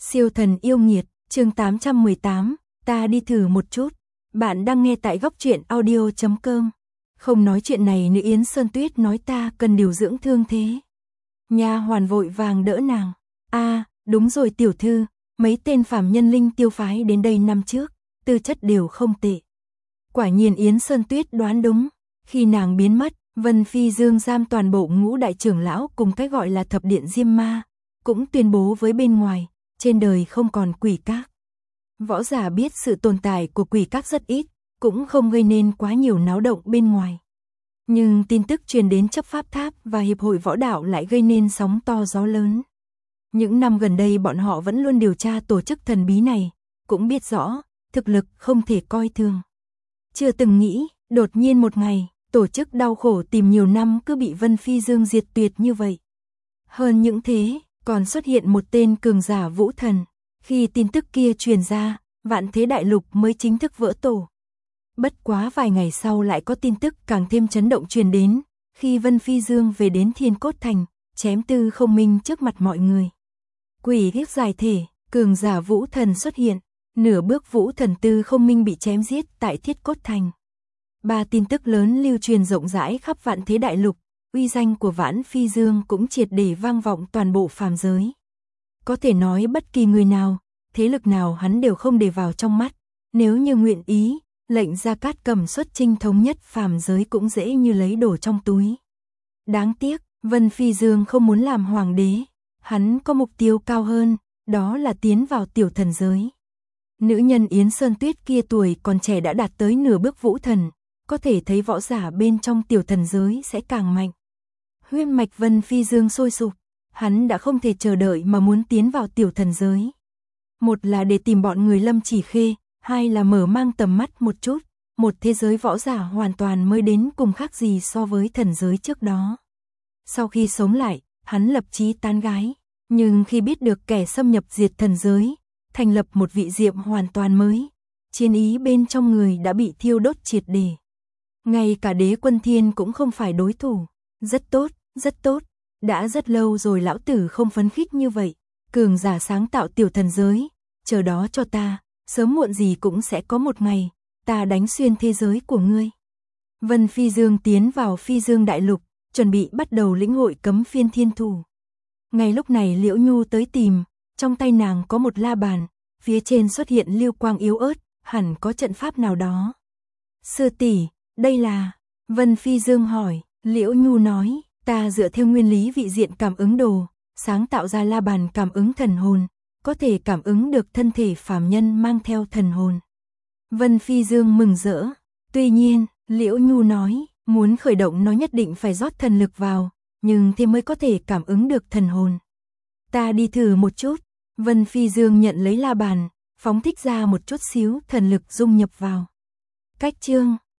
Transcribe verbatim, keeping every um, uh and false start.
Siêu thần yêu nghiệt, chương tám trăm mười tám, ta đi thử một chút. Bạn đang nghe tại góc truyện audio chấm com. Không nói chuyện này nữ Yến Sơn Tuyết nói ta cần điều dưỡng thương thế. Nha hoàn vội vàng đỡ nàng. A, à, đúng rồi tiểu thư, mấy tên phàm nhân linh tiêu phái đến đây năm trước, tư chất đều không tệ. Quả nhiên Yến Sơn Tuyết đoán đúng, khi nàng biến mất, Vân Phi Dương giam toàn bộ ngũ đại trưởng lão cùng cái gọi là thập điện Diêm Ma, cũng tuyên bố với bên ngoài, trên đời không còn quỷ các. Võ giả biết sự tồn tại của quỷ các rất ít, cũng không gây nên quá nhiều náo động bên ngoài. Nhưng tin tức truyền đến chấp pháp tháp và hiệp hội võ đạo lại gây nên sóng to gió lớn. Những năm gần đây bọn họ vẫn luôn điều tra tổ chức thần bí này, cũng biết rõ, thực lực không thể coi thường. Chưa từng nghĩ, đột nhiên một ngày, tổ chức đau khổ tìm nhiều năm cứ bị Vân Phi Dương diệt tuyệt như vậy. Hơn những thế, còn xuất hiện một tên cường giả vũ thần. Khi tin tức kia truyền ra, vạn thế đại lục mới chính thức vỡ tổ. Bất quá vài ngày sau lại có tin tức càng thêm chấn động truyền đến, khi Vân Phi Dương về đến Thiên Cốt Thành, chém Tư Không Minh trước mặt mọi người. Quỷ ghép giải thể, cường giả vũ thần xuất hiện, nửa bước vũ thần Tư Không Minh bị chém giết tại Thiết Cốt Thành. Ba tin tức lớn lưu truyền rộng rãi khắp vạn thế đại lục, uy danh của Vãn Phi Dương cũng triệt để vang vọng toàn bộ phàm giới. Có thể nói bất kỳ người nào, thế lực nào hắn đều không để vào trong mắt, nếu như nguyện ý, lệnh Gia Cát Cầm xuất chinh thống nhất phàm giới cũng dễ như lấy đồ trong túi. Đáng tiếc, Vân Phi Dương không muốn làm hoàng đế, hắn có mục tiêu cao hơn, đó là tiến vào tiểu thần giới. Nữ nhân Yến Sơn Tuyết kia tuổi còn trẻ đã đạt tới nửa bước vũ thần, có thể thấy võ giả bên trong tiểu thần giới sẽ càng mạnh. Huyết mạch Vân Phi Dương sôi sục, hắn đã không thể chờ đợi mà muốn tiến vào tiểu thần giới. Một là để tìm bọn người Lâm Chỉ Khê, hai là mở mang tầm mắt một chút, một thế giới võ giả hoàn toàn mới đến cùng khác gì so với thần giới trước đó. Sau khi sống lại, hắn lập chí tán gái, nhưng khi biết được kẻ xâm nhập diệt thần giới, thành lập một vị diệm hoàn toàn mới, chiến ý bên trong người đã bị thiêu đốt triệt để. Ngay cả Đế Quân Thiên cũng không phải đối thủ. Rất tốt, rất tốt, đã rất lâu rồi lão tử không phấn khích như vậy, cường giả sáng tạo tiểu thần giới, chờ đó cho ta, sớm muộn gì cũng sẽ có một ngày, ta đánh xuyên thế giới của ngươi. Vân Phi Dương tiến vào Phi Dương Đại Lục, chuẩn bị bắt đầu lĩnh hội cấm phiên thiên thủ. Ngay lúc này Liễu Nhu tới tìm, trong tay nàng có một la bàn, phía trên xuất hiện lưu quang yếu ớt, hẳn có trận pháp nào đó. Sư tỷ, đây là... Vân Phi Dương hỏi, Liễu Nhu nói, ta dựa theo nguyên lý vị diện cảm ứng đồ, sáng tạo ra la bàn cảm ứng thần hồn, có thể cảm ứng được thân thể phàm nhân mang theo thần hồn. Vân Phi Dương mừng rỡ, tuy nhiên, Liễu Nhu nói, muốn khởi động nó nhất định phải rót thần lực vào, nhưng thế mới có thể cảm ứng được thần hồn. Ta đi thử một chút, Vân Phi Dương nhận lấy la bàn, phóng thích ra một chút xíu thần lực dung nhập vào. Cách chương